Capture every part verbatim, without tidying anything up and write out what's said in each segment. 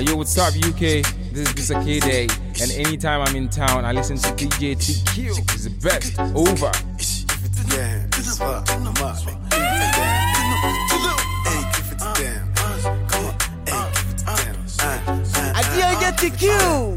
Hey, yo, what's up, U K? This is Mister K Day, and anytime I'm in town, I listen to D J T Q. He's the best. Over. Yeah, this is what I'm up. I get T Q.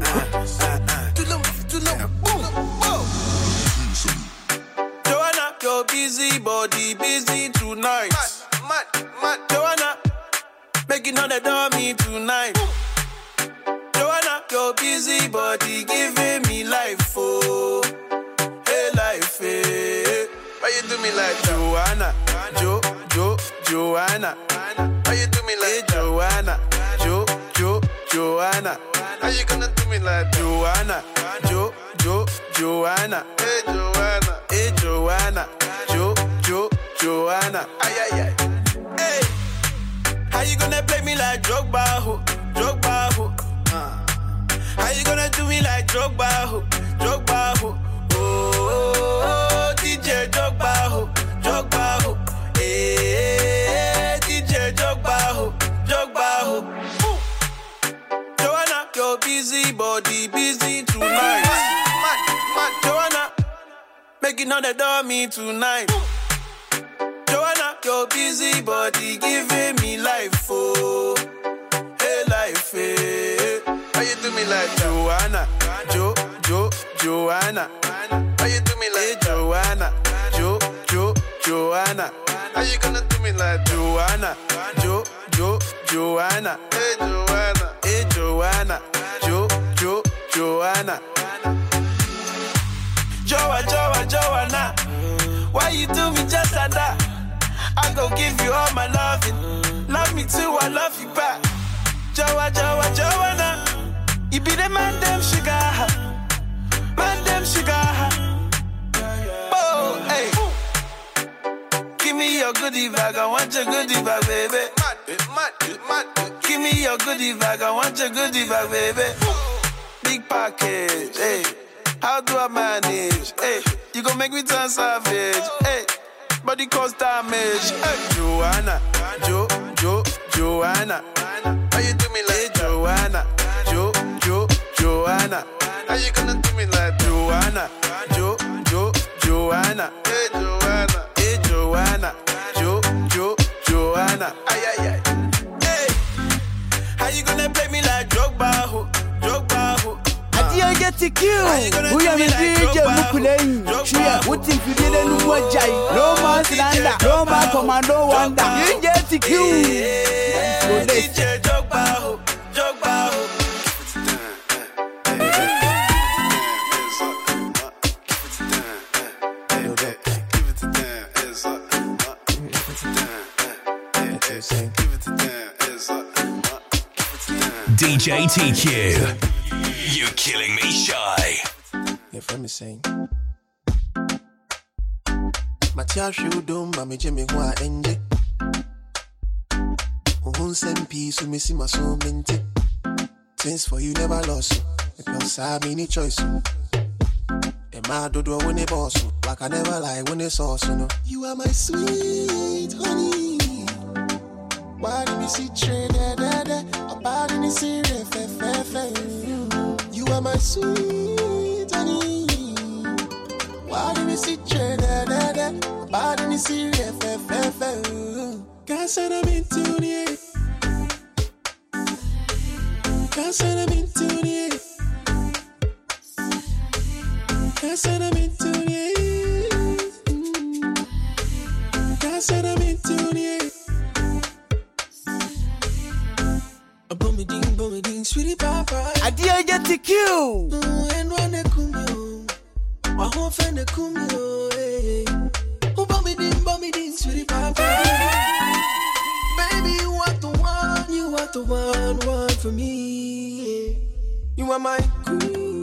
Joanna, your busy body busy tonight. Mad, mad, Joanna, making all the dummy tonight. Joanna, your busy body giving me life, oh, hey life, hey. Why you do me like Joanna, Jo, Jo, Joanna? Why you do me like Joanna, Jo, Jo, Joanna? How you gonna do me like Joanna, Jo, Jo, Joanna? Hey Joanna, hey Joanna, Jo, Jo, Joanna. Ay ay ay. Hey, how you gonna play me like Drogba, ho, Drogba, ho? Uh. How you gonna do me like Drogba, ho, Drogba, ho? Oh, oh, oh, D J Drogba, ho, Drogba, ho. Hey, D J Drogba, ho, Drogba, ho. Ooh. Joanna, your busy body busy tonight. Mad, mad, Joanna, making all the dummy tonight. Joanna, your busy body giving me life, oh, hey life, hey. How you do me like Joanna, Jo, Jo, Joanna? How you do me like Joanna, Jo, Jo, Joanna? How you gonna do me like Joanna, Jo, Jo, Joanna? Hey Joanna, hey Joanna, Jo, Jo, Joanna. Joa, Joa, Joanna, why you do me just like that? I go give you all my loving. Love me too, I love you back. Joa, Joa, Joanna, you be the man, damn sugar. Man, damn sugar. Oh, hey. Give me your goodie bag, I want your goodie bag, baby. Give me your goodie bag, I want your goodie bag, baby. Big package, hey. How do I manage? Hey, you gon' make me turn savage. Hey, body cause damage. Hey, Joanna, Jo, Jo, Joanna. How you do me like hey, Joanna, Jo, Jo, Joanna? How you gonna do me like Joanna, Jo, Jo, Joanna? Hey, Joanna, hey, Joanna, Jo, Jo, Joanna. Ay, ay, ay. Hey, how you gonna play me like Drogba, ho, Drogba, ho? I get T Q. We are the D J Mukulei. Shia, what if you didn't know what Jai? No man's lander, no man commando wonder. You get T Q. D J Drogba, Drogba. D J T Q. You're killing me shy. You feel me saying? Matia shoudum, mami jemi wa enje. Uhun sem peace, we miss my soul minty. Things for you never lost, because I have any choice. Emma do do when they boss, like I never lie when they sauce. You are my sweet honey. Why do you see trade da da da? About in the serious fe fe fe. You are my sweet honey. Why do you see trade da da da? About in the serious fe fe fe. Can't say I'm into the Can't say I'm into the Can't say I'm into the Can't say I'm into the Boom ding, boom ding, sweetie papa. I did get T Q. And when they come you, my whole friend they come you. Oh, boom ding, boom ding, sweetie papa. Baby, you are the one, you are the one, one for me. You are my queen.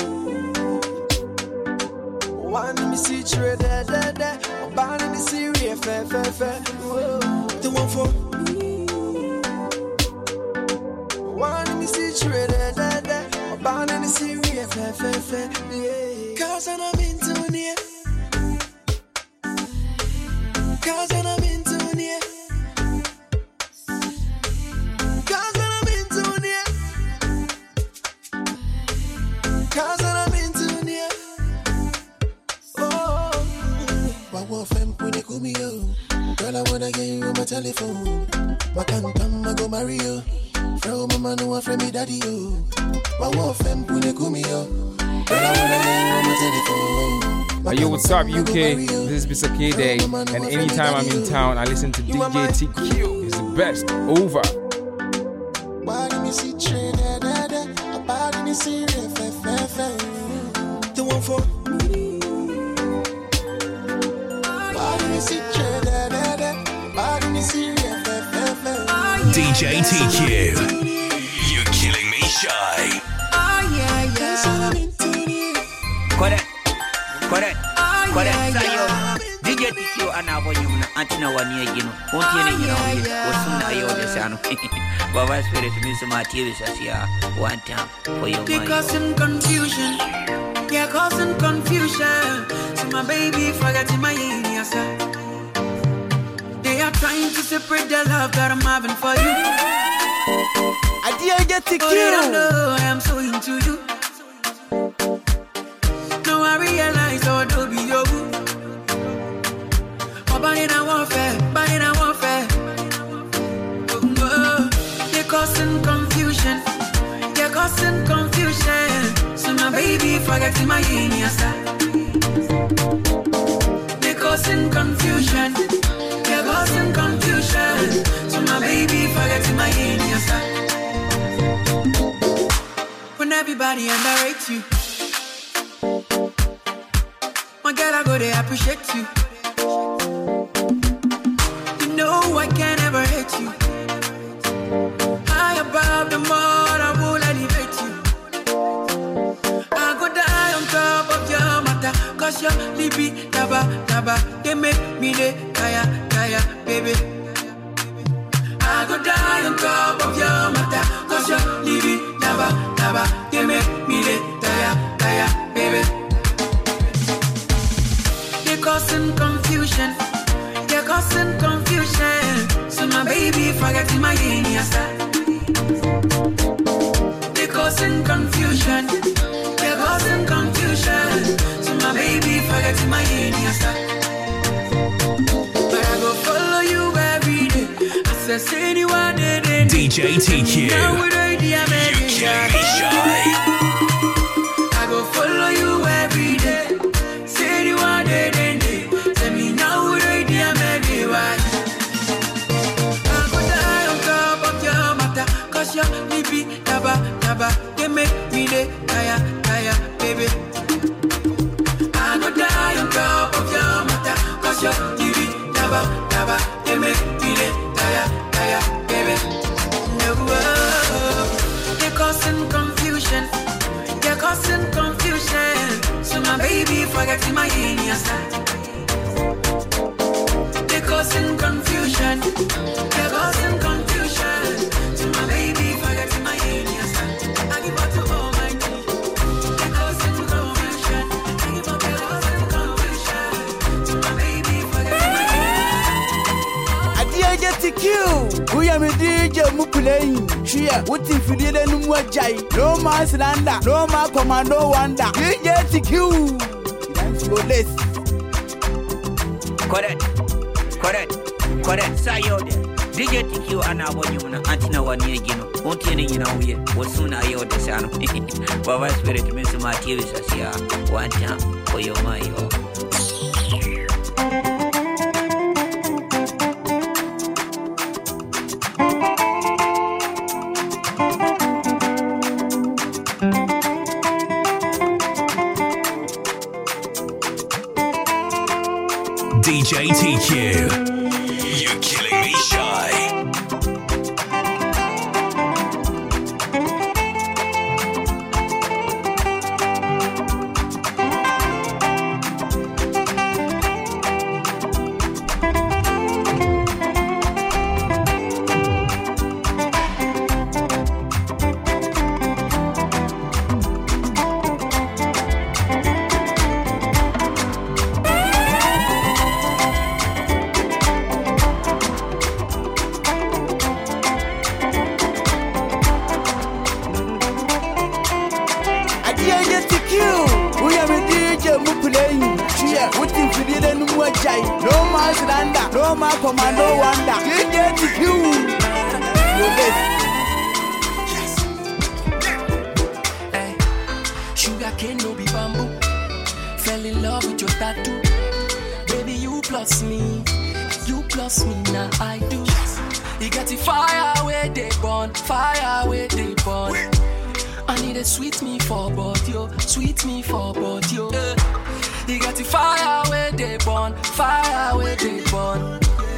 One in the secret, da da da. About in the serious, fair, fair, fair. The one for me. One in the secret, da da da. About in the serious, fair, fair, fair. Yeah. Cause I'm into it. Cause I'm into it. Cause I'm into it. wanna get you on my telephone. My can't come, I go marry you. From mama, no one friend me daddy, you. My wolf and pune kumi, yo. Girl, I wanna get you on my telephone. Hey, yo, what's up, U K? This is Mister K Day, and anytime I'm in town, I listen to D J T Q. He's the best. Over. The one for D J T Q, you're killing me shy. Oh yeah, yeah. Correct, correct, correct. Sayo, D J T Q anabo yuna antina wani agino. Onti ene yina wani. Wasuna ayo desano. Baba spirit means my T V sasia one time for your mind. Causing confusion, yeah, causing confusion. So my baby forgetting my yes. They are trying to separate the love that I'm having for you. I didn't get to kill. Oh, they don't know I am so into you. Now I realize how I do be your boo. Oh, but in a warfare, but in a warfare. Oh, oh. They're causing confusion. They're causing confusion. So my baby forgetting my yes. They're causing confusion. They're causing confusion. So my baby forgetting my yes. When everybody underrates you, my girl, I go they appreciate you. You know I can't ever hate you. High above the mud, I will elevate you. I go die on top of your matter, cause your libi, taba, taba, they make me the kaya, kaya, baby. I go die on top of your matter, cause your libi, taba, taba, they make me the kaya, kaya, baby. They're causing confusion, they're causing confusion. So my baby forgetting my yes. They're causing confusion, they're causing confusion. So my baby forgetting my yes. But I go follow you every day. I said, say anyone did D J T Q, you're killing me shy. I go follow you every day. Say anyone did it. Tell me now who they dear me why. I go die on top of your matter, cause your libi, taba, taba, they make me the kaya, kaya, baby. I go die on top of your matter, cause your libi, taba, taba, they make me the kaya, kaya, baby. No, oh, they're causing confusion, they're causing confusion. So my baby forgetting my yes. They're causing confusion, they're causing confusion. So my baby forgetting my yes. I give up to all my needs. They're causing confusion, I give up, they're causing confusion. So my baby forgetting my yes. I didn't get to kill. We are a D J Mukulei. Shia, what if you didn't know what Jai? No man's landa, no man commando wonder. D J T Q. That's your list. Correct, correct, correct. Sayo de D J T Q anabo yuna antina wani agino. Onti ene yina uye. Wasuna ayo desano. Baba spirit means my T V sasia one time for your mayo. D J T Q, you're killing me shy. No man's landa, no no more commando wonder. D J T Q. Hey, sugar cane no be bamboo. Fell in love with your tattoo. Baby, you plus me. You plus me, now I do. You got the fire where they burn, fire where they burn. I need a sweet me for both yo, sweet me for both yo. Uh, you got the fire where they burn, fire where they burn.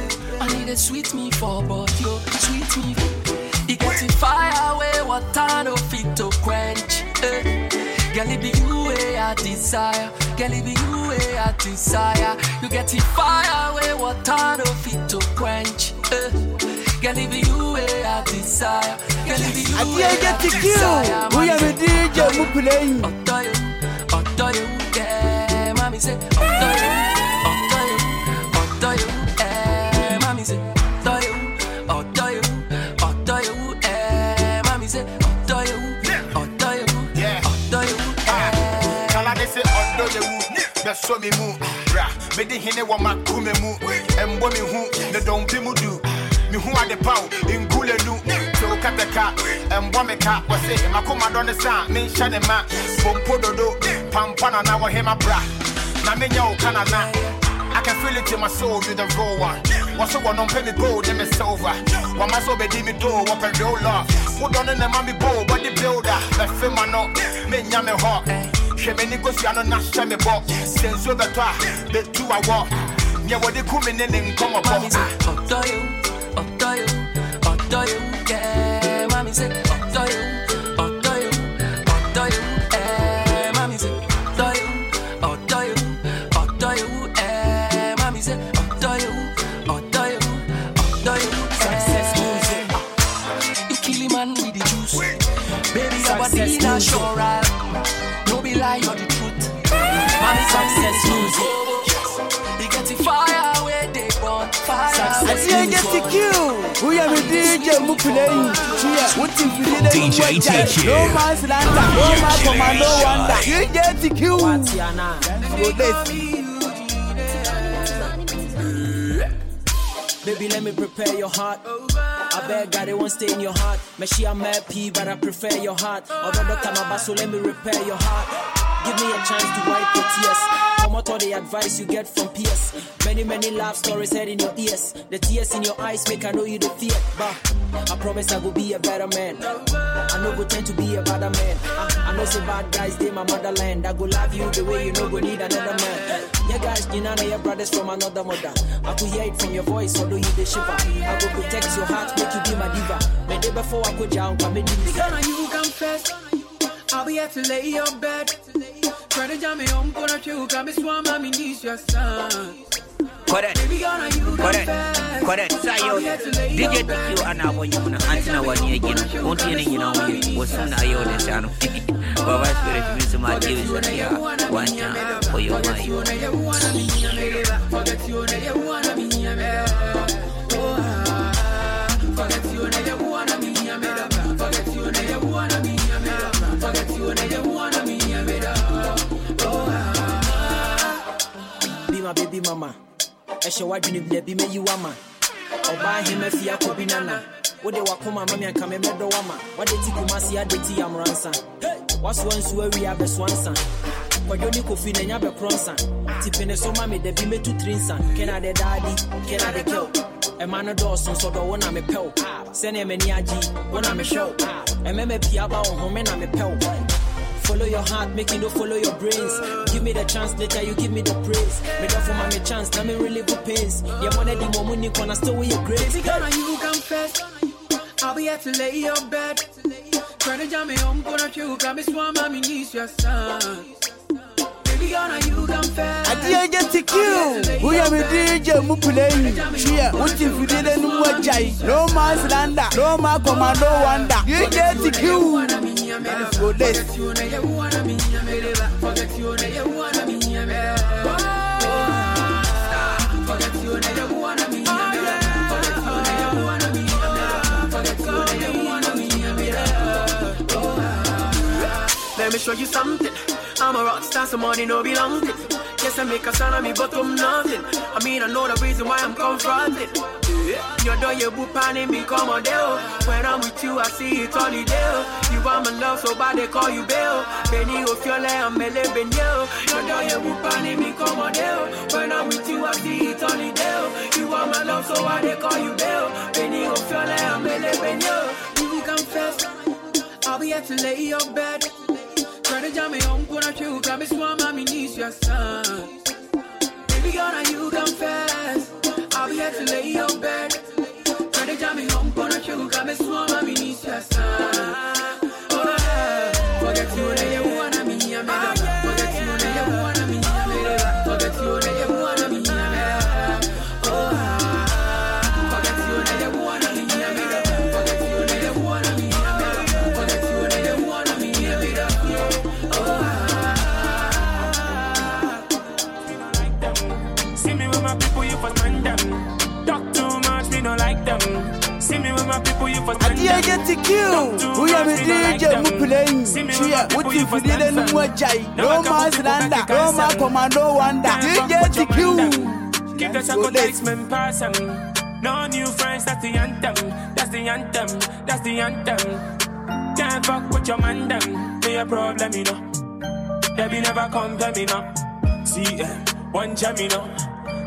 I need a sweet me for both yo, sweet me. You got the fire where water no fit to quench. Uh, Girl, it be you where I desire. Girl, it be you where I desire. You get the fire where water no fit to quench. Uh, Girl, it be you where I desire. Girl, it be you where I desire. We are the D J who playing. Odo you, odo you, yeah. Mommy say, odo you, odo you, odo you, eh. Mommy say, odo you, odo you, odo you, eh. Mommy say, odo you, odo you, odo you, eh. Kala de say odo you, be so me mu, bra. Me di hine wa makume mu, embo me hu, ne don bi mu do. Me who are the pow in Gulenu, so Kataka, and Wameka was saying, Makoma don the sound, me Shanema, Pompodo, Pampana, now him a bra. Namino Canana. I can feel it in my soul, you're the raw one. What's the one on penny gold, then it's over. One my soul, baby, me do, up and roll off. Put on in the mommy bowl, but the builder, the film, I know, me yammy hawk. She may negotiate on a shammy box, since you're the top, the two I walk. Yeah, what they come in and come up. Odo you, odo you, odo you, yeah. Mommy say, odo you, odo you, odo you, eh. Mommy say, odo you, odo you, odo you, eh. Mommy say, odo you, odo you, odo you, success music. You kill him man with the juice, baby. Your body not sure, no be lie, you're the truth. Mommy success music. You get the fire where they burn, fire. I get to Q. We are the D J who playing. What if you did D J T Q. No man's lander, no man commando wonder. D J T Q. So this. Baby, let me prepare your heart. I beg God, it won't stay in your heart. Meshi, I'm mad P, but I prefer your heart. Although Doctor Mabaso, let me repair your heart. Give me a chance to wipe your tears. Come out all the advice you get from P S. Many, many love stories heard in your ears. The tears in your eyes make I know you don't fear. But I promise I will be a better man. I know go tend to be a better man. I, I know say bad guys, they my motherland. I go love you the way you know go need another man. Yeah, guys, you know your brothers from another mother. I could hear it from your voice, although you the shiver. I go protect your heart, make you be my diva. My day before I go down, come in. Because you confess, I'll be here to lay your bed. Try to jam me home, gonna chew, come and swam, I mean, this your son. Correct, correct, correct. Sayo, D J T Q ana wanyuna antina wani again. Won't you you know was soon I owe the channel. Baba spirit means to my dear Sonia. One time for your mind. Forget you, you wanna be a forget you, you wanna be a forget you, you wanna be a forget you, you wanna be a Be my baby mama. Eshe wadwini bia me you ama. Oba him afia ko binana. Wo de wakoma mama anka me medo wama. Wade ti kumasi adeti amransa. Waso ansu awi abeswansa. Kwadoni kofi na nya be kronsa. Tipene so mama de bi metu trinsa. Kena de daddy, kena de kill. E man do so so do wona me pel. Sene me ni agi, wona me show. E me me pia ba wo me na me pel. Follow your heart, make you no follow your brains. Give me the chance, later you give me the praise. Make up for my chance, now me really good pains. Yeah, money the moment you gonna stay with your grace. Because you confess, I'll be here to lay your bed. Try to jam me home, gonna chew, come and swam, I mean, this your son. Baby, gonna you confess. I get to Q. We are the D J who playing. Here, what if you didn't know what Jai? No man's lander, no man commando wonder. You get to Q. So this. Forget you, you wanna be a forget you, you wanna be a forget you, you wanna be a forget you, you wanna be a forget you, you wanna be a Let me show you something. I'm a rock star, so money no belong to. chest and make a sound on me, but I'm nothing. I mean, I know the reason why I'm confronted. You know you boop and me come on there. When I'm with you, I see it all the day. You want my love, so bad they call you Bill. Benny, if you're like I'm a living you. You know you boop and me come on there. When I'm with you, I see it all the day. You want my love, so why they call you Bill. Benny, if you're like I'm a living you. You confess, I'll be here to lay your bed. Try to jam me home, put a shoe, grab me swam, mommy needs your son. Baby girl, now you confess, I'll be here to lay your bed. Try to jam me home, put a shoe, grab me swam, mommy needs your son. Oh yeah, forget you, that you wanna me, I made up. Forget you, that you wanna me, I made up. Forget you, that you wanna me, I made up. Oh, forget you, that you wanna me, I made up. Forget you, that you wanna me, I made up. Forget you, that you wanna me, I made up. See me with my people, you for stand them. Talk too much, me don't like them. See me with my people, you for stand them. I get to kill. We are the D J playing. Here, what if you didn't know Jai? No man's landa, no man commando wonder. D J to kill. Keep the chocolate men passing. No new friends, that's the anthem. That's the anthem. That's the anthem. Can't fuck with your man, them. Be a problem, you know. They be never compare me, no. See, eh, one jam, you know.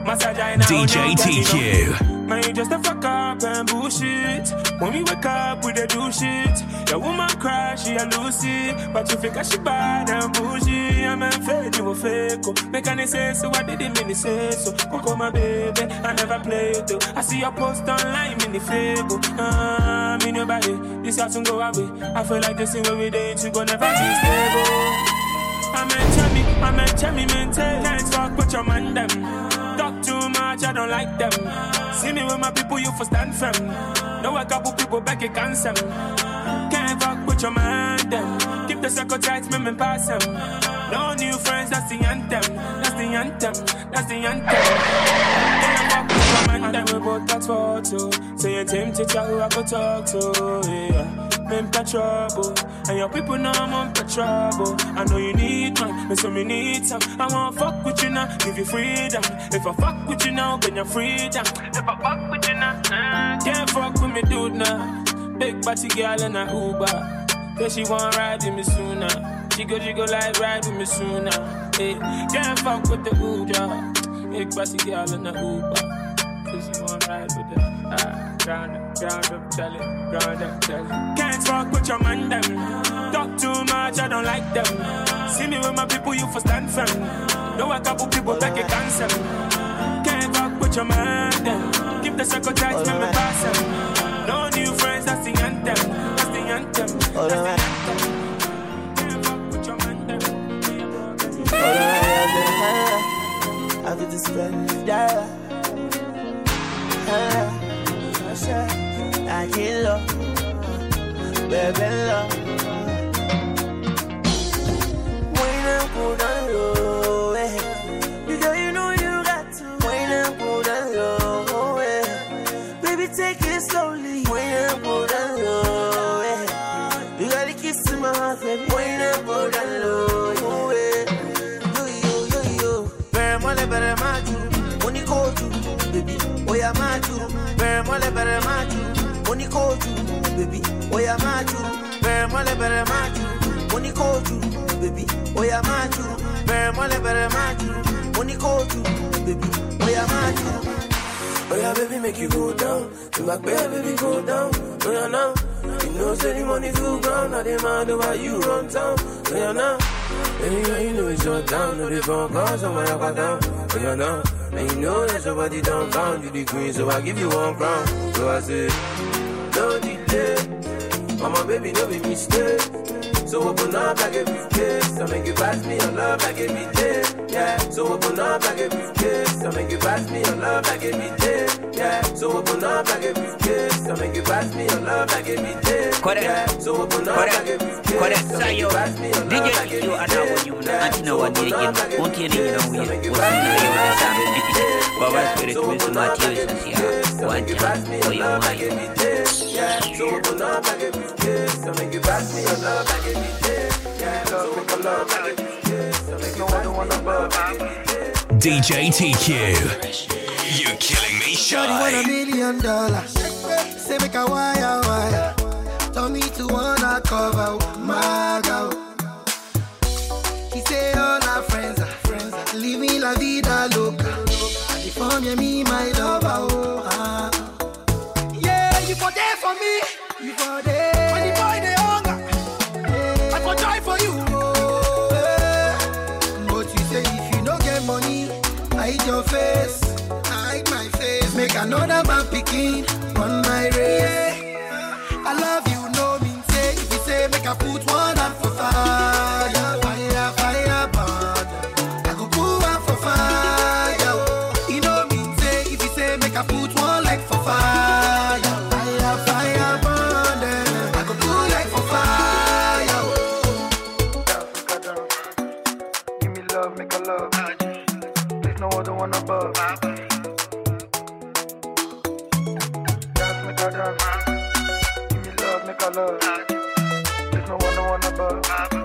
D J T Q. Man, you just a fuck up and bullshit. When we wake up, we dey do shit. Your woman cry, she a lose it. But you think she bad and bullshit. I'm afraid you a fake. Make any say so, I didn't mean to say so. Coco, my baby, I never play it though. I see your post online in the Facebook. Ah, me nobody, this has to go away. I feel like this thing where we did, you gon' never be stable. I meant Jamie, I meant Jamie, maintain. Can't talk with your man, them. Talk too much, I don't like them. See me with my people, you for stand firm. Know a couple people back at cancer. Can't talk with your man, them. Keep the circle tight, me, me pass them. No new friends, that's the anthem. That's the anthem, that's the anthem. Can't talk with your man, them. We both got photo. Say you're tempted, who I go talk to, yeah. I'm in trouble, and your people know I'm in trouble. I know you need man, but so me need some. I wanna fuck with you now, give you freedom. If I fuck with you now, then you're freedom. If I fuck with you now, nah, can't fuck with me dude now. Big body girl in a Uber, say she wanna ride with me sooner. She go, she go like ride with me sooner. Hey, can't fuck with the Uber. Big body girl in a Uber, say she wanna ride with the ah. Ground up, ground up, tell it, ground up, tell it. Can't fuck with your man, them. Talk too much, I don't like them. See me with my people, you for stand firm. Know a couple people back at cancer. Can't fuck with your man, them. Keep the circle tight, let me pass them. No new friends, that's the anthem. That's the anthem. That's the anthem. Can't fuck with your man, them. I did this spend, yeah. I can't love, baby love. When I put on low, eh. Because you know you got to. When I put on low, eh. Baby take it slowly. When I put on low, eh. You gotta kiss in my heart, baby. When I put on low, eh. Yo yo yo yo. Better money, better my you. Money call you, baby. Oh yeah, my you. Better money, better my you. Money call you, baby. Oh yeah, my you. Better money, better my you. Money call you, baby. Oh yeah, my you. Better money, better my you. Money call you, baby. Oh yeah, my you. Oh yeah, baby, make you go down. To my bed, baby, go down. Oh yeah, now. You know, say the money too ground. Now they mind why you run town. Oh yeah, now. Anyway, you know it's your town. No, they phone calls on my up down. Oh yeah, now. And you know there's somebody downtown. You the queen, so I give you one crown. So I say, no delay. Mama, baby, no be mistake. So open up like a briefcase. I make you pass me your love like every day. Yeah. So open up like a briefcase. I make you pass me your love like every day. Yeah. So open up like a briefcase. I make you pass me your love like every day. Correct. Yeah. So open up like a briefcase. Correct. So you D J T Q ana wonyu na antina wani again. Won't hear you know we. What's in the Baba spirit with Matthew Sasia. One time for your mind. Yeah. So open up like a briefcase. I make you pass me your love like every day. Yeah. So open up like a briefcase. I make you pass me your love like every day. D J T Q. You're killing me, Shorty want a shy. million dollars. Say make a wire wire. Told me to wanna cover my girl. He say all our friends are friends are living la vida loca. And for me, me my lover. Oh, ah. Yeah, you for there for me. You for there. When the boy they hunger, yeah. I for try for you. Oh, yeah. But you say if you don't get money, I hide your face. I hide my face. Make another man picking on my race. I love you, no mean say. If you say make I put one up for fire, fire, fire, burn. I go put one for fire. You know mean say. If you say make I put one like for fire, fire, fire, burn. I go put like for fire. Give me love, make a love. There's no other one above. Dance, make a dance. Make a love. There's no one, no one above.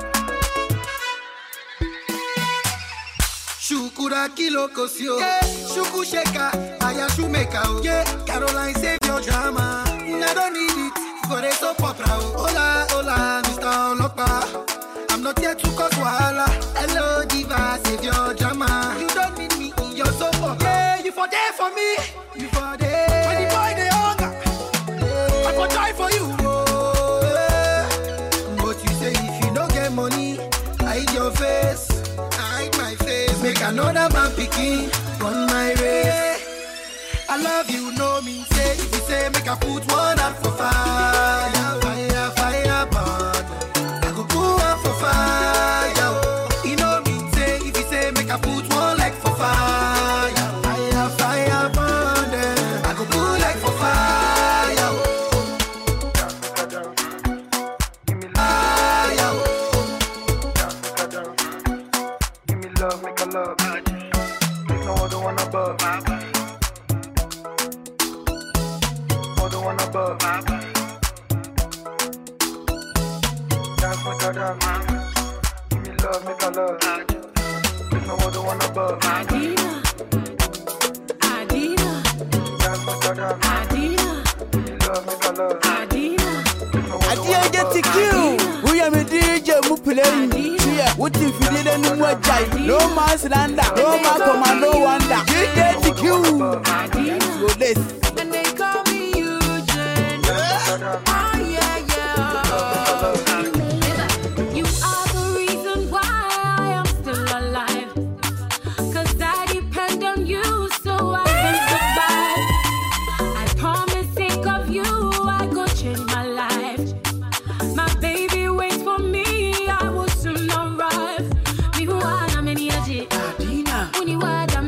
Shukura kilo kosio, yeah. Shuku sheka, aya shumeka, oh. Yeah. Caroline save your drama. I don't need it for a soap opera. Hola, hola, Mister Olopa. I'm not here to cause wahala. Hello, diva, save your drama. You don't need me in your soap opera. Yeah, you for there for me. You for there. When the boy they hunger, yeah. I for try for you. Money, I hide your face, I hide my face. Make another man picking on my race. I love you, no mean say. If you say make I put one up for fire, fire, fire, burn. I go put one for fire. You know mean say. If you say make I put one like for fire, fire, fire, burn. I go put like for fire. Make a love. There's no other one above. Other one above. Dance, make a dance. Give me love, make a love. There's no other one above. Adina, Adina. Dance, make a dance. Adina. Give me love, make a love. Adina. I D J T Q. We are the D J who play. What if you didn't know what no man's lander, no man commando wonder. D J T Q. Go this. And they call me Eugene. Oh yeah, yeah. You are the reason why I am still alive. Cause I depend on you so I can survive. I promise think of you, I go change my life. My baby waits for me, I will soon arrive. Me who are na many aje. Adina. Uni wada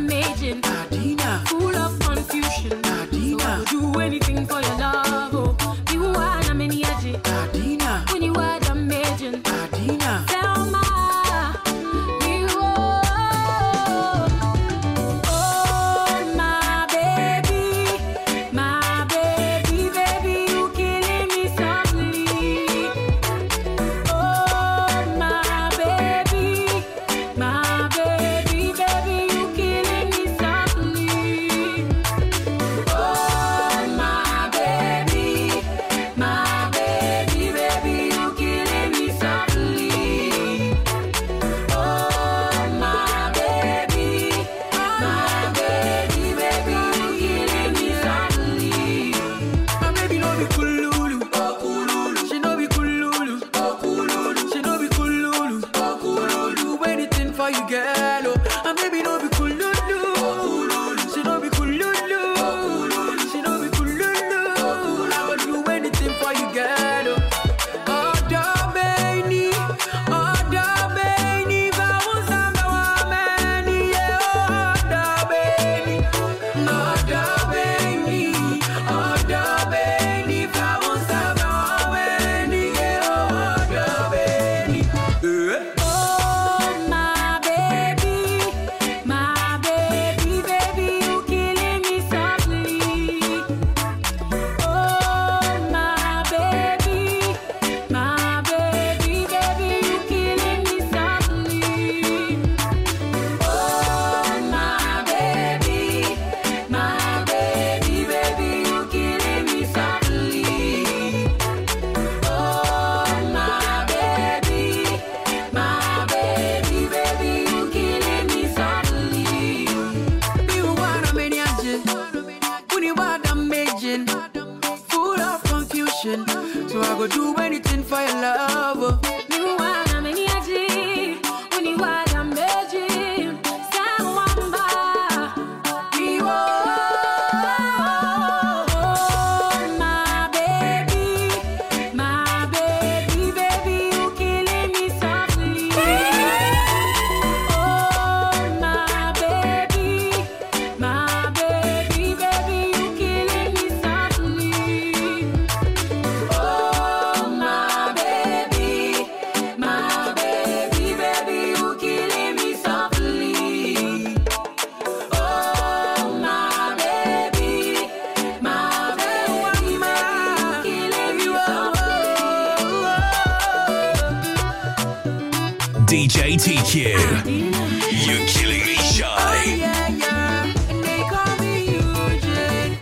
D J T Q. You're killing me shy. Yeah, yeah. And they call me Eugene.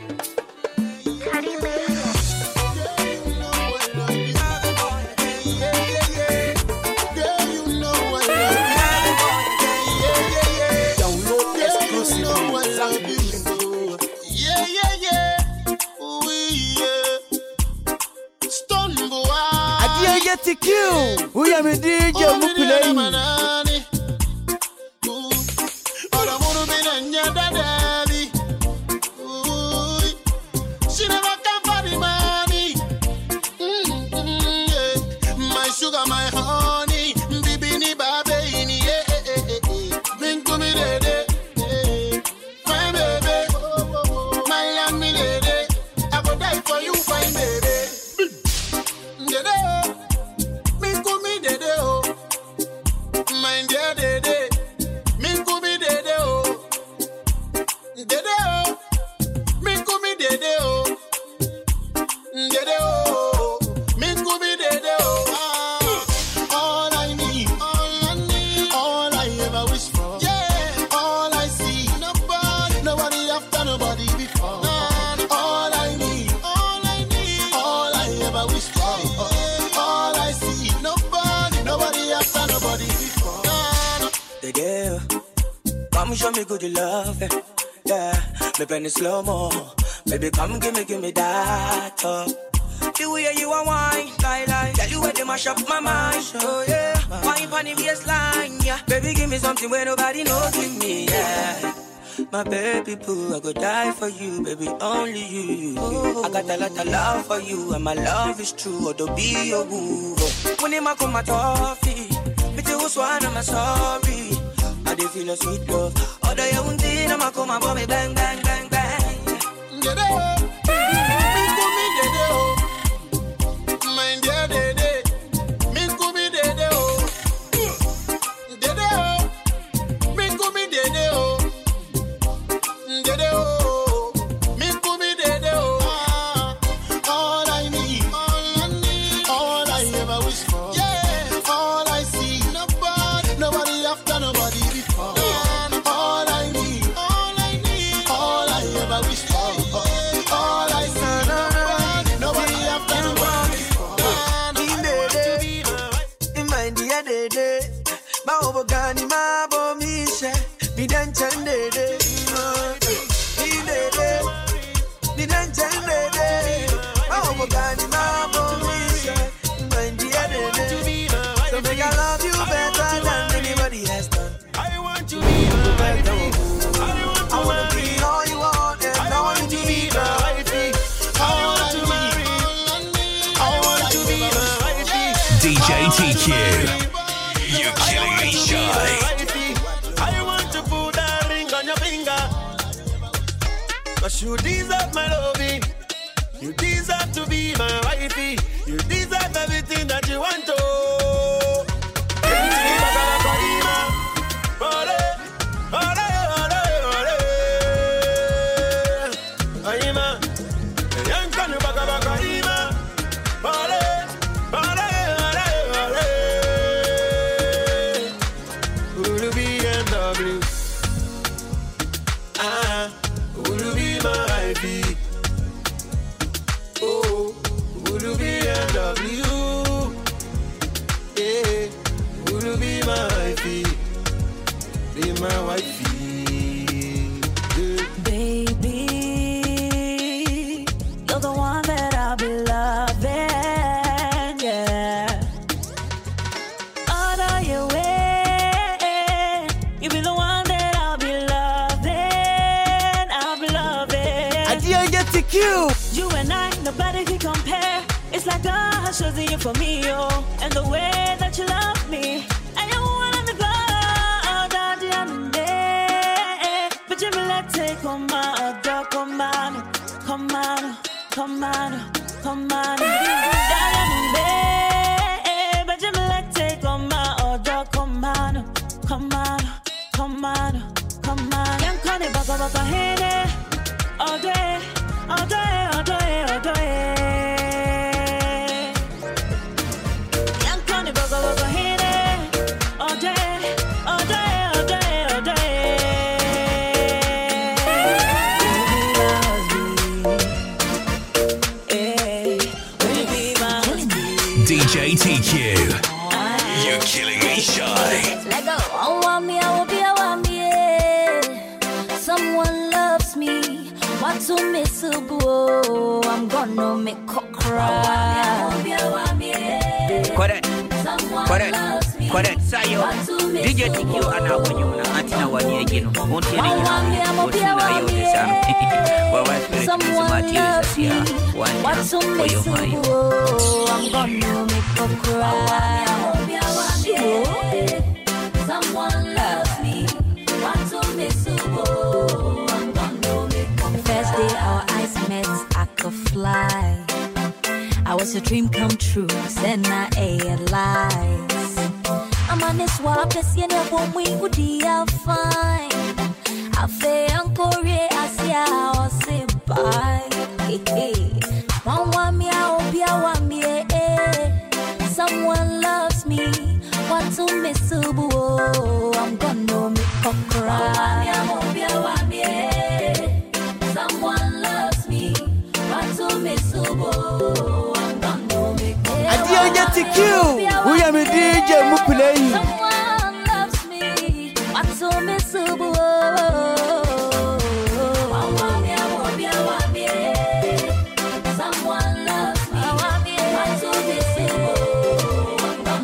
Download exclusively. Yeah, yeah, yeah. Ooh, yeah. Stone boy. I D J T Q. We are a D J who play. She never come for the money. Mm-hmm, yeah. My sugar, my honey, bibini baby, yeah. Bring to me, lady, yeah. My baby, my young me lady, I go die for you, fine baby. Dede, bring to me, dede, oh, my dear dede, bring to me, dede, oh, dede, oh, bring to me, dede, oh. Dede oh, me could be dede oh. Ah, all I need, all I need, all I ever wish for. Yeah, all I see, nobody, nobody after nobody before. Nah, all I need, all I need, all I ever wish for. All I see, nobody, nobody after nobody before. Nah, Dede, come show me good love, eh. Yeah, me penny slow mo. Baby, come give me, give me that. Oh. The way you are wine, lie, lie. Tell you where they mash up my mind. Oh yeah, wine on the baseline, yeah. Baby, give me something where nobody knows give me, yeah. My baby boo, I go die for you, baby, only you. I got a lot of love for you, and my love is true. Or to be your woo. When you come my toffee, me too swan, I'm sorry. I dey feel a sweet love. Other you won't see, I'm a come and me bang, bang, bang, bang. Dede oh, me could be dede oh. My dear dede, me could be dede oh. Dede oh, me could be dede oh. Dede oh, me could be dede oh. Ah, all I need, all I need, all I ever wish for. Yeah, all I see, nobody, nobody after nobody before. Yeah, all I need, all I need, all I ever wish for. All I see, nobody, nobody after nobody before. In my dear dede, my overgani, my bomisha, me dan chandede. Me dede, me dan chandede. My overgani, my bomisha, my dear dede. So make I love you better than anybody has done. I want to be my wifey. I want to be all you want, and I want to be my wifey. I want to marry. I want to be my wifey. D J T Q. You're killing me shy. I want to put a ring on your finger. Cause you deserve my loving. You deserve to be my wifey. You deserve everything that you want to. You and I, nobody can compare. It's like God has chosen you for me, oh. And the way that you love me, and you wanna be God, daddy, I'm there. But you me let take on my dog, come on, come on, come on, come on. Daddy, I'm there. But you me let take on my dog, come on, come on, come on, come on. Young Connie, baka baka hene, all day. All day, all day, all day. Young Connie, baka baka hene, all day. J T Q. You're killing me shy. Let go. Oh, want me, I will be, I want me. Yeah. Someone loves me. Want to miss a boo. I'm gonna make her cry. Correct. Correct. Correct. Sayo. D J T Q anabonyuna antina wani again. Won't you know? What's na yo desano? Baba spirit is materials here. One time for your mind. I'm gonna make her cry. Someone loves me. Want to miss a boo. I'm gonna make her cry. The first day our eyes met, I could fly. I was a dream come true, then I ate lies. I'm on this walk, yes, you know, when we would be fine. I feel Uncle Ray, I see I'll say bye. Hey, hey. One want me, I hope you want me. Eh. Someone loves me, want to miss a boo. I'm gonna make her cry. I hope you want me. Eh. Someone loves me, want to miss a boo. D J T Q, we are the D J who play. Someone loves me, what's so miserable? Someone loves me, what's so miserable?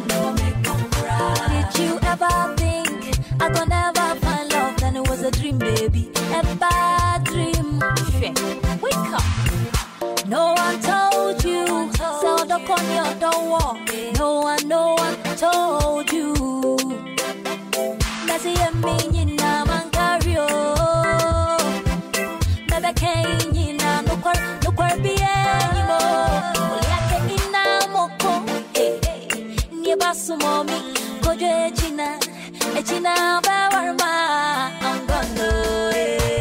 Did you ever think I could never find love? Then it was a dream, baby, a bad dream. Wake up. No one told you, so the on your door. No one, no one told you. That's a meaning, I'm on cario. Never came in, no car, no car, be anymore. Only I can in a moko. Near Bassumomi, Kojina, Echina, Bawarma. I'm gonna.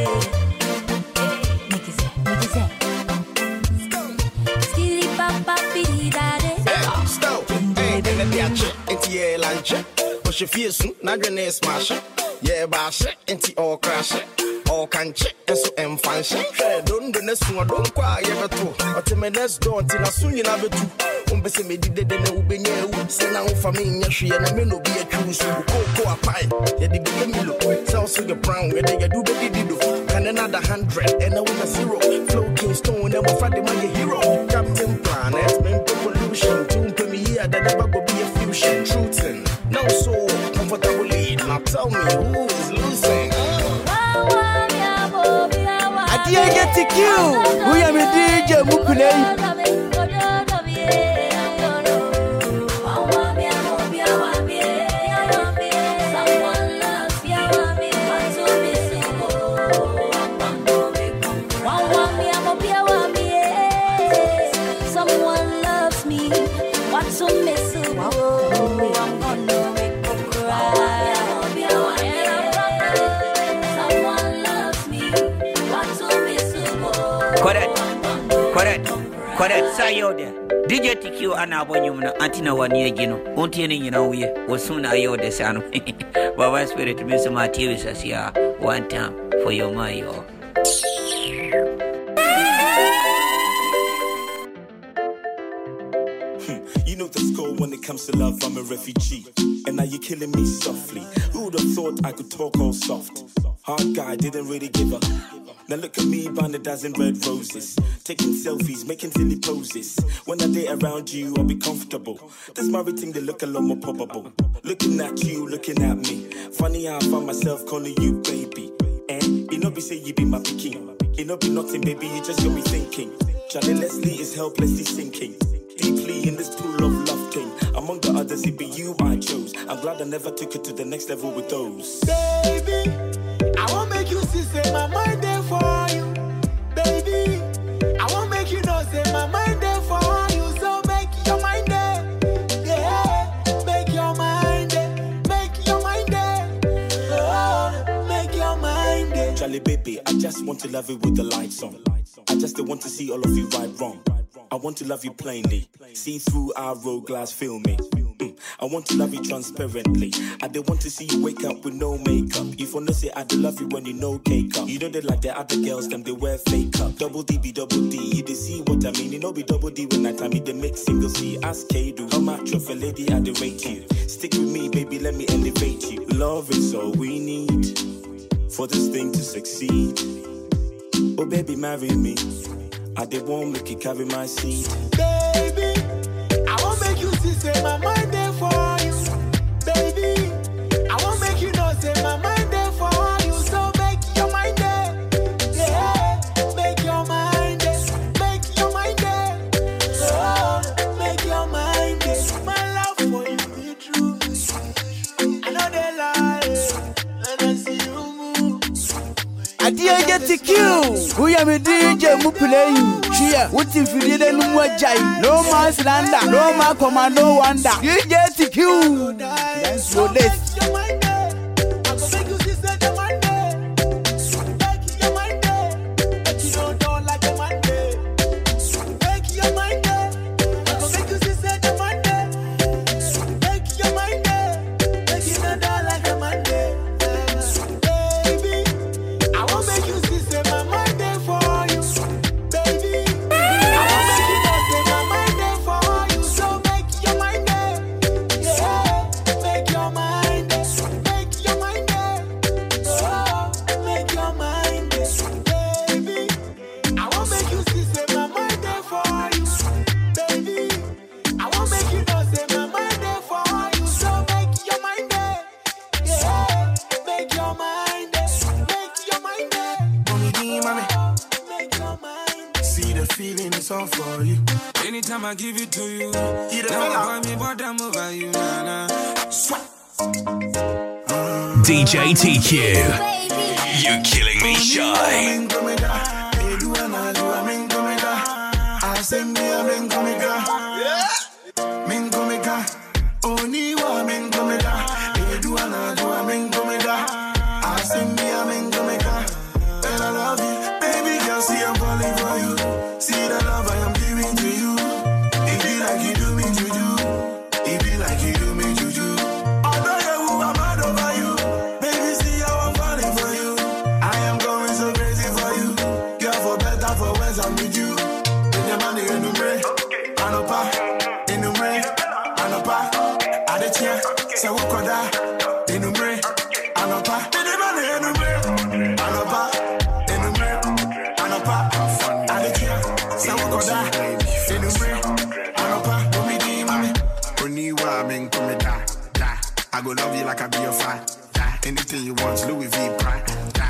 Into your lunch, push your fears, not your name smash. Yeah, bash it, into all crash it, all can check, and so am function. Don't do this one, don't cry ever too. But the minutes don't, and as soon you have it too. Umbese me did the new be new, send out for me, and she and I may not be a true so cocoa pie. Yeah, the big me look, sounds like a brown, where they do the do. Can another hundred, and I want a zero. Flow King Stone, and we'll find the money hero. Captain Planet, men pollution, to me here that never will be a fusion. Truthing, no soul, comfortable lead. Now tell me who is losing. D J T Q, we are the D J who play. Correct, sayo there. D J T Q anabonyuna antina wani again. Unti ni you know we was soon ayo desano. Baba spirit means materials as ya one time for your mayo. You know the score when it comes to love, I'm a refugee. And now you're killing me softly. Who would have thought I could talk all soft? Hard guy, didn't really give up. Now look at me buying a dozen red roses, taking selfies, making silly poses. When I date around you, I'll be comfortable. This married thing, they look a lot more probable. Looking at you, looking at me. Funny how I find myself calling you baby. And you know, be say you be my king. You know, be nothing, baby, you just got me thinking. Charlie Leslie is helplessly sinking deeply in this pool of love thing. Among the others, it be you I chose. I'm glad I never took it to the next level with those. Baby, I won't make you see, say my mind there for you. Baby, I won't make you know, say my mind there for you. So make your mind there, yeah. Make your mind there, make your mind there, oh, make your mind there. Charlie baby, I just want to love you with the lights on. I just don't want to see all of you right wrong. I want to love you plainly. See through our road glass, feel me. Mm. I want to love you transparently. I don't want to see you wake up with no makeup. If you know say I do love you when you know cake up. You know they like the other girls, them they wear fake up. Double D be double D, you they see what I mean. You know be double D when I time me they make single C. Ask K do, how much of a lady I do rate you. Stick with me, baby, let me elevate you. Love is all we need for this thing to succeed. Oh baby, marry me. I did won't make you carry my seed. Baby, I won't make you see say my mind there for you. Baby, I won't make you know say my mind there for you. So make your mind there. Yeah, make your mind there. Make your mind there. Oh, make your mind there. My love for you be true. I know they lie. When I see you move. I D J T Q, we are a D J mu playing. Cheer, what if you didn't know what jai? No man's lander, no man commando wonder. D J T Q, let's go this. Anytime I give it to you, you never buy me, but I'm over you, nah, nah. D J T Q, you killing me shy. I go love you like I be your fan. Anything you want, Louis V. Prime.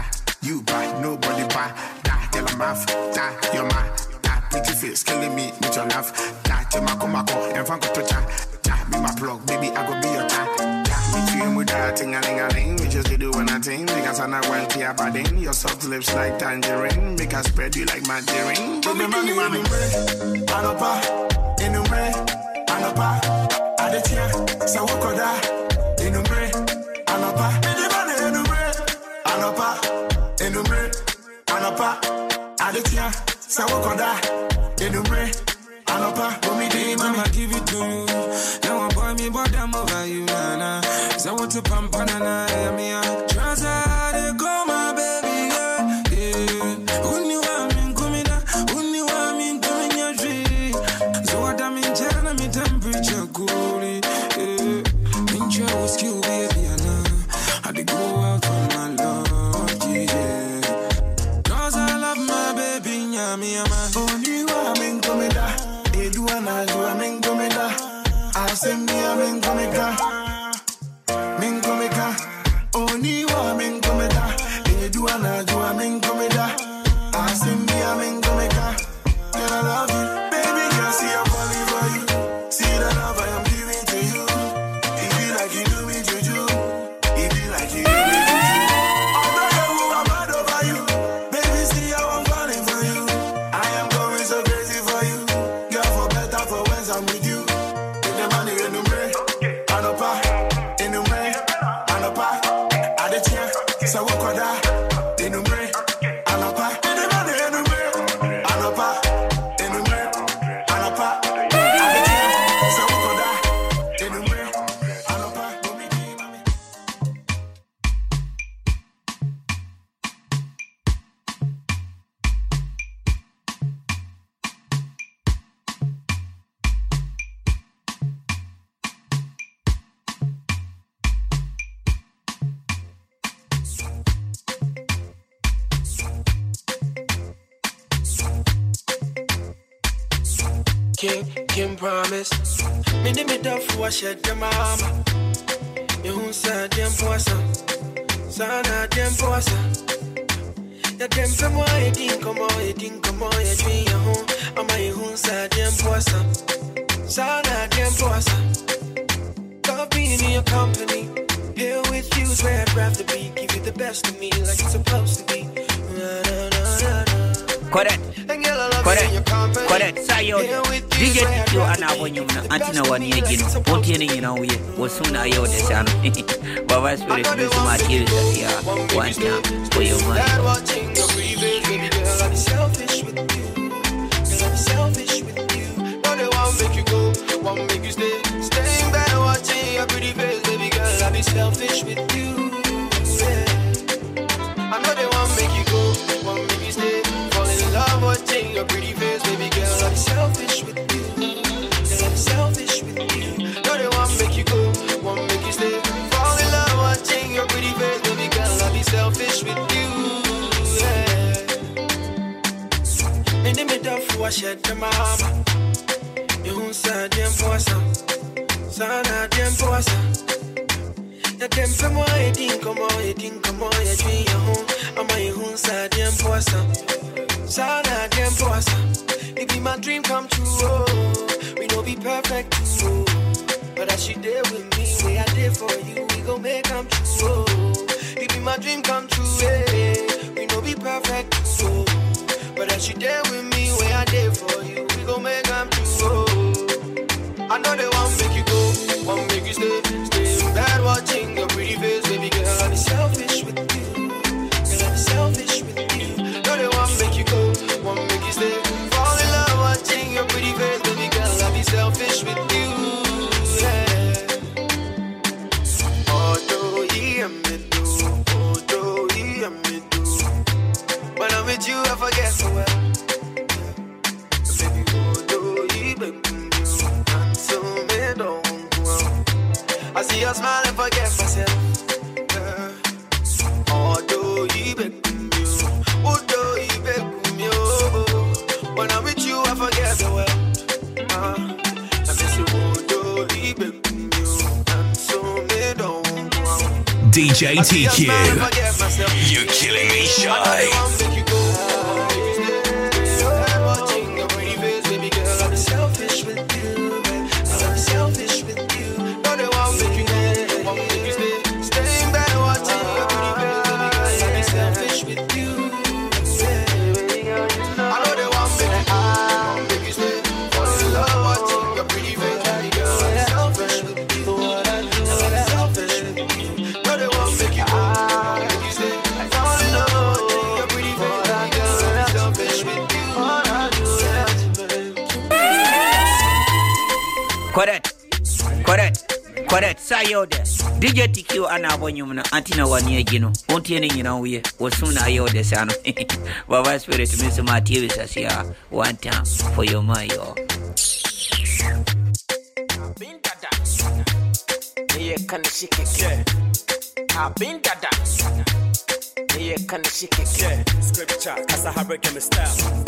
You buy, nobody buy. Tell a mouth, you're my pretty face, killing me with your love. You're my comako, and Franco to chat. Be my plug, baby, I go be your time. Meet you with that thing, a ling a ling. We just do one thing, because I'm not well clear, but then your soft lips like tangerine. Make us spread you like margarine. Baby, money, money, Anopa, Inumre, Anopa, Adetia, Sawokoda. Enumere, Anopa, Enumere, Anopa, Enumere, Anopa, Adetia, Sawokoda, Enumere, Anopa, Omidi, mama, give it to you. Now I'm boy me, but I'm over you, nana. So what to pump, nana, I'm here. Trust how they go, my baby, yeah, yeah. Who knew I'm in Kumida, who knew I'm in Kumida tree. So what I'm in, China, me temperature coolie, yeah. Skill, baby, I know I had to go out on my love, yeah. Cause I love my baby, nyami, yama. Only one in Comida, Eduana, you are in Comida. I send me a min Comica, Min Comica. Only one in Comida, Eduana, you are in Comida. I send me a min Comica. Can I love you, baby? Can see I'm falling for you. See the love I am giving to you. King, King promise. Me ni me da for shed the mama. Me who said them poisa. Sana them poisa. Ya dem pe mo e din komo e din komo ya dream ya ho. Ama e who said them poisa. Sana them poisa. Love being in your company. Here with you is where I'd rather be. Give you the best of me like it's supposed to be. Na, na, na, na, na. Correct. Correct. Correct. Sayo. D J T Q ana wonyum na antina wani agino. Onti ni nyina uye. Wosuna yo de sano. Baba spirit me suma tiri sasia. One time for your mind. Selfish with you. Girl, I'm selfish with you. No, they won't make you go. Won't make you stay. Staying back watching your pretty face, baby girl. I'll be selfish with you. Yeah. I know they won't make you go. Won't make you stay. Love watching your pretty face, baby girl. I'll be selfish with you. Girl, I'll be selfish with you. No, they won't make you go, won't make you stay. Fall in love watching your pretty face, baby girl. I'll be selfish with you. Yeah. In the middle for a shed the mama. You won't say them poisa. Sana them poisa. Ya dem pe mo e din komo e din komo ya dream ya home. Ama you won't say them poisa. Sana them poisa. It be my dream come true. Oh. We no be perfect too. But as you there with me, way I did for you, we gon' make come true. Oh. It be my dream come true. Yeah. We no be perfect too. But as you there with me, way I did for you, we gon' make come true. Oh. I know they won't make you go, won't make you stay. Stay in bed watching your pretty face, baby girl. I'll be selfish with you. Girl, I'll be selfish with you. No, they won't make you go, won't make you stay. Fall in love watching your pretty face, baby girl. I'll be selfish with you. Yeah. Although he am me do, although he am me do. When I'm with you, I forget so well. Baby, although he be me do, and so me don't go. I see your smile and forget myself. Yeah. Although he be although he be me, when I'm with you, I forget so well. Uh, I miss you, although he be me, and so me don't go. D J T Q, you're killing me shy. Selfish with you, I'm selfish with you. No, they won't make you go, won't make you stay. Staying back watching your pretty face, baby girl. I'll be selfish with you. I know they won't make you go, won't make you stay. Fall in love watching your pretty face, baby girl. I'll be selfish with you. I'll be selfish with you. No, they won't make you go, won't make you stay. Fall in love watching your pretty face, baby girl. I'll be selfish with you. Correct. Correct. Correct. Sayo de. D J T Q ana wonyum na antina wani agino. Onti ni nyina uye. Wosuna ayo de sano. Baba spirit me suma tiri sasia. One time for your mayo. Yeah, can she kick it? I've been dada. Yeah, can she kick it? Scripture, cause I have a style.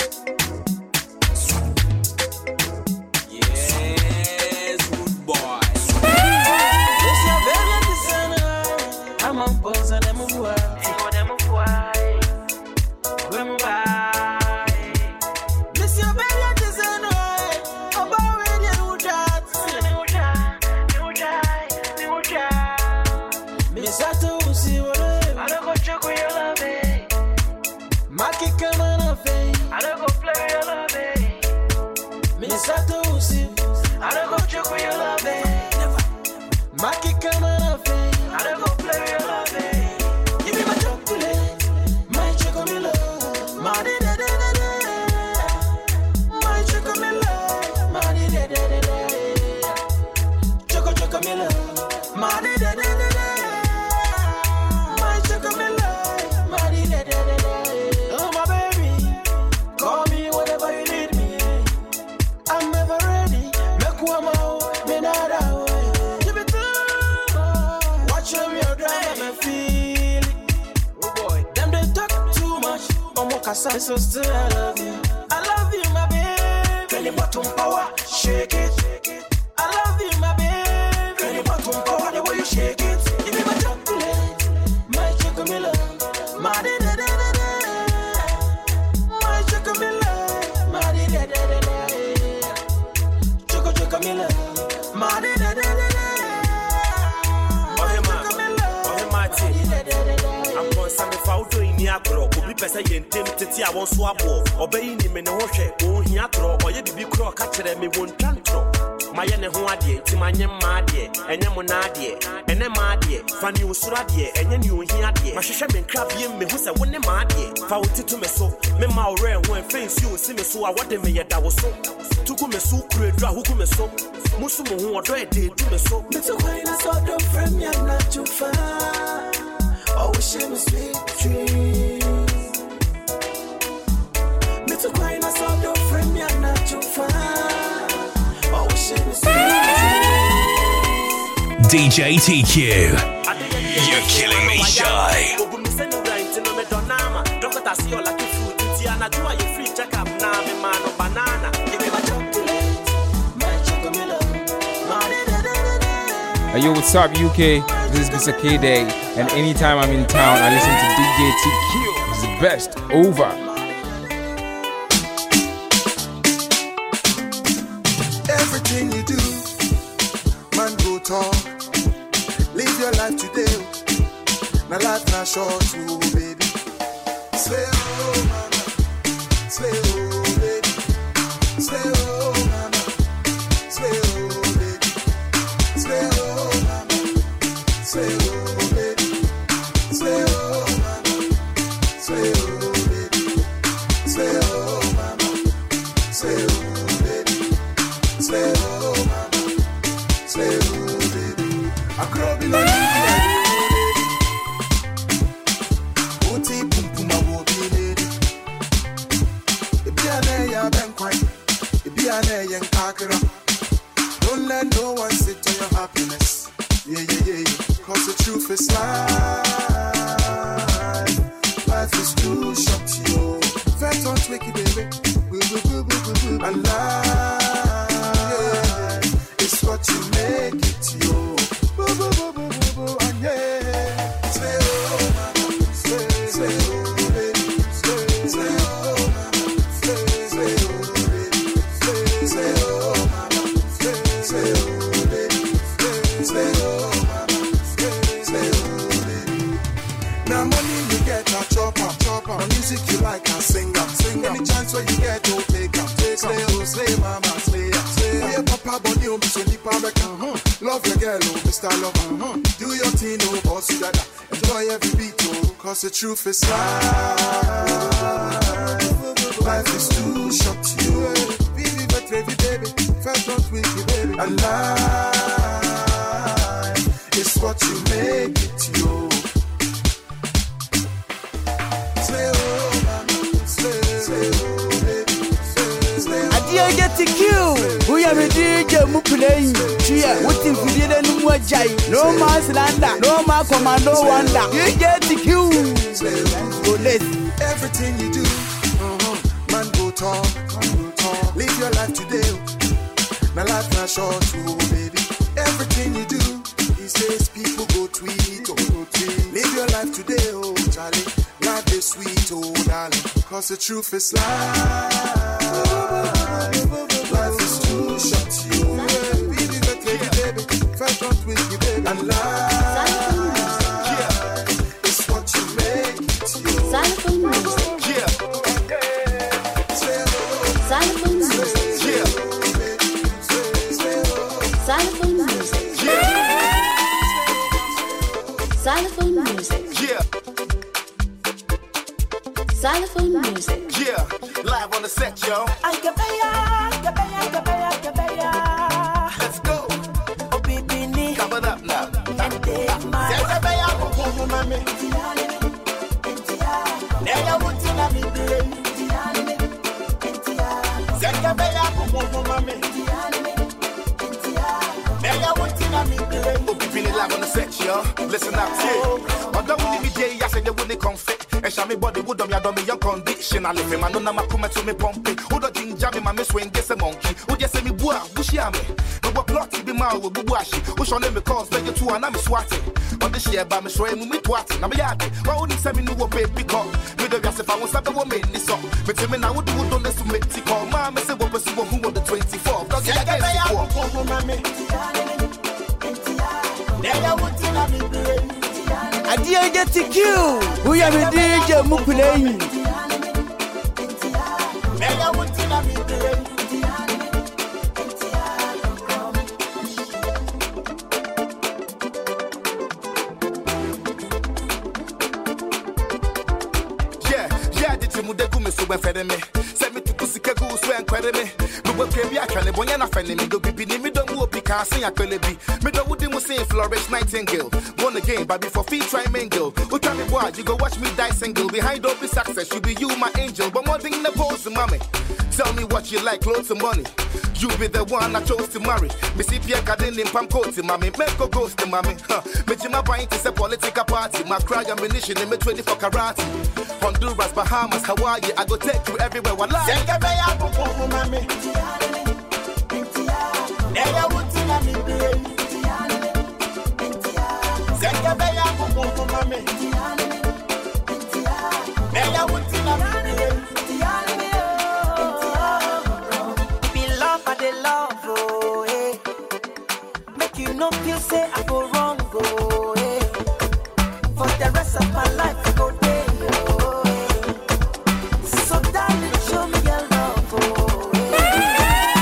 I'm a boss and I'm a boy. I'm a boy. I'm a boy. Miss your baby designer. I'm already a new dad. New dad. New dad. New dad. Miss Ato, see what I don't go check with your love. Maki come on a face. I don't go play your love. Miss Ato, see. I don't go check with your love. Maki come on a face. I don't go play your love. Give me my chocolate, my chocolate, my de de de de de, my chocolate, my de de de de de, choco chocolate, my de de de de de, my chocolate, my de de de de de. Oh my baby, call me whenever you need me. I'm ever ready. Make one more, me not out. Show me your drama, me feel it. Oh boy, them they talk too much. Oh my God, so still I love you. I love you, my baby. Any bottom power, shake it. I love you, my baby. Any bottom power, the way you shake it. Give me my chocolate, my chocolate, my da da da da da. My chocolate, my da da da da da. Choco chocolate, my da da da da da. I'm going to found in Yagro, who be better than Tim Titi. I was swap or obeying him in a washer, or Yatro, or you be crow catcher me one tantro. My ene huadie, Timanya Madie, and Yamonadie, and Emadie, Fanny Usradie, and then you hear die. My shabby crab him, me who's a one Madie, Fauti to me so, Mema rare when face you see me so. I want to me that was so. Took me so, create who me so. Musumu who are dead to me so. It's a way I saw the frame, you're not too far. Oh, we share my sweet dreams. It's a way I saw the frame, you're not too far. Oh, we share my sweet dreams. D J T Q, you're killing me shy. Hey, yo, what's up, U K? This is Mister K Day, and anytime I'm in town, I listen to D J T Q. It's the best. Over. Everything you do, man, go talk. Live your life today. Now life not short too, baby. Slay oh, mama. Slay oh, baby. Slay oh, mama. Slay oh, baby. Slay oh, mama. Slay oh, baby. Slay oh, mama. Slay oh, baby. Slay oh, mama. Slay oh, baby. Slay oh, mama. Slay oh, baby. I grow below you. Don't let no one sit on your happiness. Yeah, yeah, yeah, yeah. Cause the truth is life. Life is too short, yo. Fat on tricky, baby. Boo, boo, boo, boo, boo, boo. And life, yeah, it's what you make it, yo. Boo, boo, boo, boo, boo, boo. And yeah. Say oh, mama. Say, say oh, baby. Say, say oh, mama. Say, say oh, baby. Say, say oh, mama. Say oh, baby. Say oh, mama. Say oh, baby. Now money you get a chopper, chopper. Now music you like a singer, singer. Any chance where you get to take up, take up. Slay oh, slay mama, slay up, slay up. Your papa bunny oh, so deep uh-huh. Love your girl oh, Mister Love uh-huh. Do your thing oh, boss you gotta enjoy every beat oh. Cause the truth is life. Life is too short you. Baby, but baby, baby. First don't weak you, baby. And life is what you make it, yo. Slay oh, mama. Slay, slay oh, baby. Slay, slay oh. I D J T Q. We are the D J mu playing. Chia, what if you didn't know jai? No man's lander, no man commando wonder. D J T Q. Go let's. Everything you do, uh-huh. Man go talk, go talk. Live your life today. My life not short too, baby. Everything you do, he says people go tweet, oh, go tweet. Live your life today, oh, Charlie. Life is sweet, oh, darling. Cause the truth is life. Life is too short, you. Baby, baby, baby. First don't with you, baby. And life, yeah, it's what you make it, yo. Xylophone music. Yeah. Xylophone music. Yeah. Xylophone music. Xylophone music. Yeah. Xylophone music. Yeah. Live on the set, yo. Let's go. Cover it up now. Live on the set, yo. Listen up, yeah. I don't really be gay, I said they wouldn't conflict. And show me body would on ya, don't be your condition. I live him, I know my come to me pumping. Who the thing jamming my miss when gets a monkey. Who just say me boy, bush yammy. But what plot to be my with buashi. Who shall name me cause beg you two and I'm swatting. On the share by me showing me twatting. I'm yard. Why would you say me no baby call? Me the gas if I was a woman this song. But to me now would do on this to make it call. Mama say what was who on the twenty-fourth. Cause I get I D J T Q, we are the D J Mupulei. So when fed me, send me to Pussycat goose when query me. No one can be a can boy and a friend me. Do be me don't move because I can be. Me don't would you say Flourish Nightingale. Won the game, but before feet try mingle. Who tell me why you go watch me die single. Behind all the success, you be you my angel. But more thing in the pose, mommy. Tell me what you like, clothes and money. You be the one I chose to marry. Me see Pierre Cardin in Pam Coty, mommy. Make go ghost to mommy. Huh. Me Jima buying to say political party. My cry ammunition in me twenty for karate. Honduras, Bahamas, Hawaii. I go take you everywhere. One life. You know, feel say I go wrong, go eh. For the rest of my life, I go there, oh, eh. So darling, show me your love, oh eh.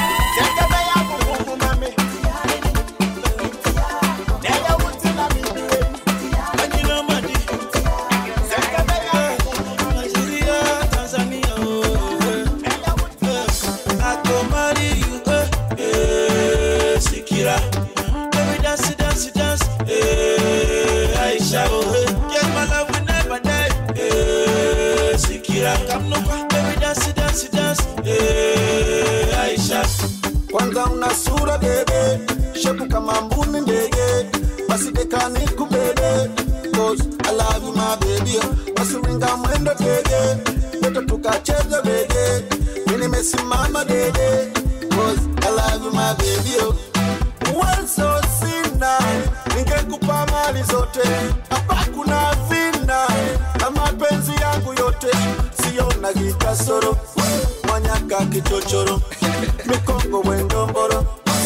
I go marry you, eh, eh, Sikira. Dance, dance, dance, eh, Aisha, oh, eh. Get my love will never die, eh, Sikira. Come no kwa, baby, dance, dance, dance, eh, Aisha. Kwanza una sura bebe, shepu kama mbuni ndege, basi deka nikubebe, cause I love you my baby, basi ringa mwendo tege, beto tukacheze bege, mini mesimama dede, cause I love you my baby, well so sina, ningekupa mali zote, hapa kuna vina, na mapenzi yangu yote, siona gikasoro, mwanyaka kichochoro, mikongo wendo mboro,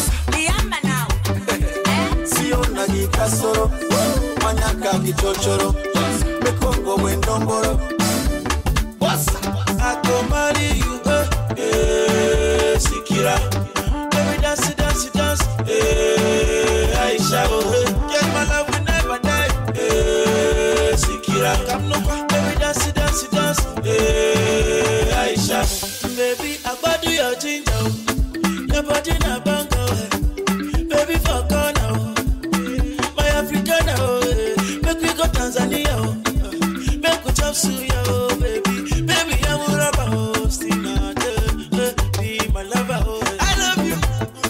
siona gikasoro, mwanyaka kichochoro, mikongo wendo mboro. I go marry you, eh, eh, Sikira. Baby, dance, dance, dance, eh, Aisha, oh, eh. Get my love will never die, eh, Sikira. Come no kwa, baby, dance, dance, dance, eh, Aisha. Baby, I got do your ginger, your body na bango, eh. Baby, for corner, my African, oh, eh. Make we go Tanzania, oh. Make we chop suya, oh, baby. Baby, I'm a rubber, oh, still not, eh, be my lover, oh. I love you.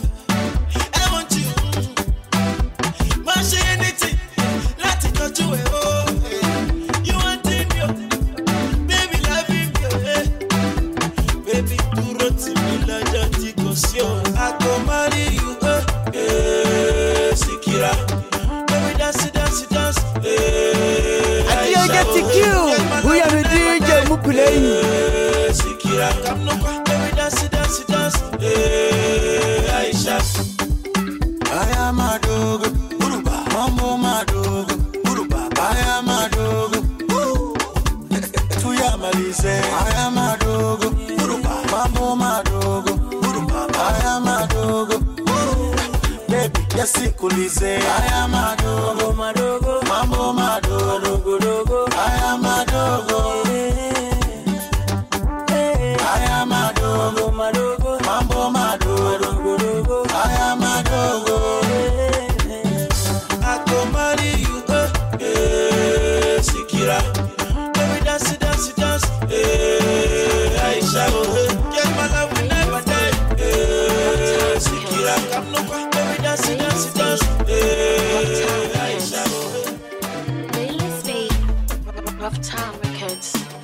Anything, let it go to it, oh, eh. You want it, yo. Baby, love him, yo, eh. Baby, do roti, me la jati kosio. I go marry you, eh, eh, Sikira. Baby, dance, dance, dance, eh. I D J T Q, we are the D J Mupulei. Eh, Sikira, come no kwa, baby, dance, dance, dance, eh, Aisha. I am a dog. Mambo madogo, I am a dogo. Tuya malise, I am a dogo. Mambo madogo, I am a dogo. Baby, yasikulise, I am a dogo. Mambo madogo, I am a dogo. I am a dogo, mambo madogo, I am a dogo. I go marry you, eh, eh, Sikira. Baby, dance, dance, dance, eh, Aisha, oh, eh. Get my love will never die, eh, Sikira. Come no kwa, baby, dance, dance, dance, eh, Aisha, oh, eh. Rough Time Records.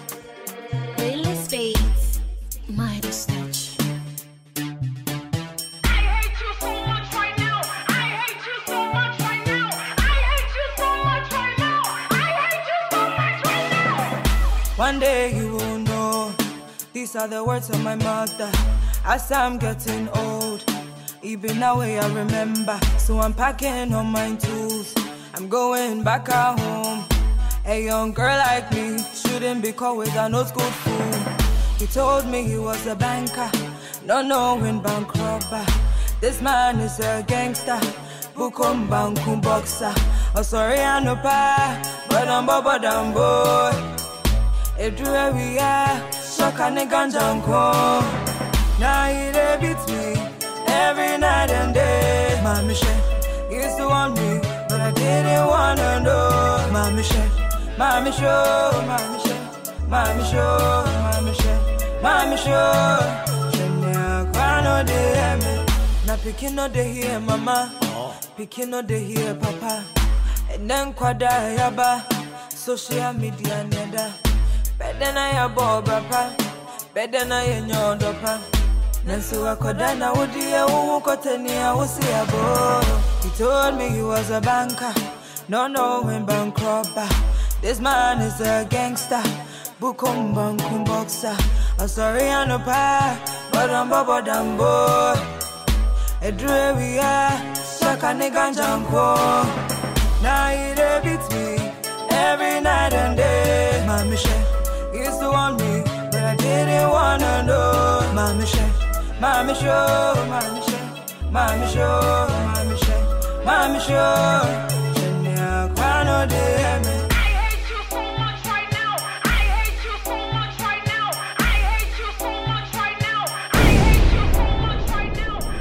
One day you will know. These are the words of my mother. As I'm getting old, even now I remember. So I'm packing on my tools. I'm going back at home. A young girl like me shouldn't be caught with an old school fool. He told me he was a banker, not knowing bank robber. This man is a gangster, bukum bankum boxer. Oh sorry I no pa, but I'm bobo damn boy. It drew a we are, shock and a ganjanko. Now he dey beat me every night and day. Mama she used to want me, but I didn't wanna know. Mama she, mama show, mama she, mama show, mama she, mama show. She never cry no dey me. Na pikin no dey hear mama, pikin no dey hear papa. And then kwada yaba, social media neda. Better na ya bo papa, better na ya nyodo pa. Nansu wakoda na udi ya uhu kote ni ya usi ya bo. He told me he was a banker, no knowing bank robber. This man is a gangster, bukum bankum boxer. I'm sorry I no pa, but I'm bobo damn boy. A dream we are, shaka nigga janko. Now he dey beat me every night and day. Mama she used to want me, but I didn't wanna know. Mama she, mama show, mama she, mama show, mama she, mama show.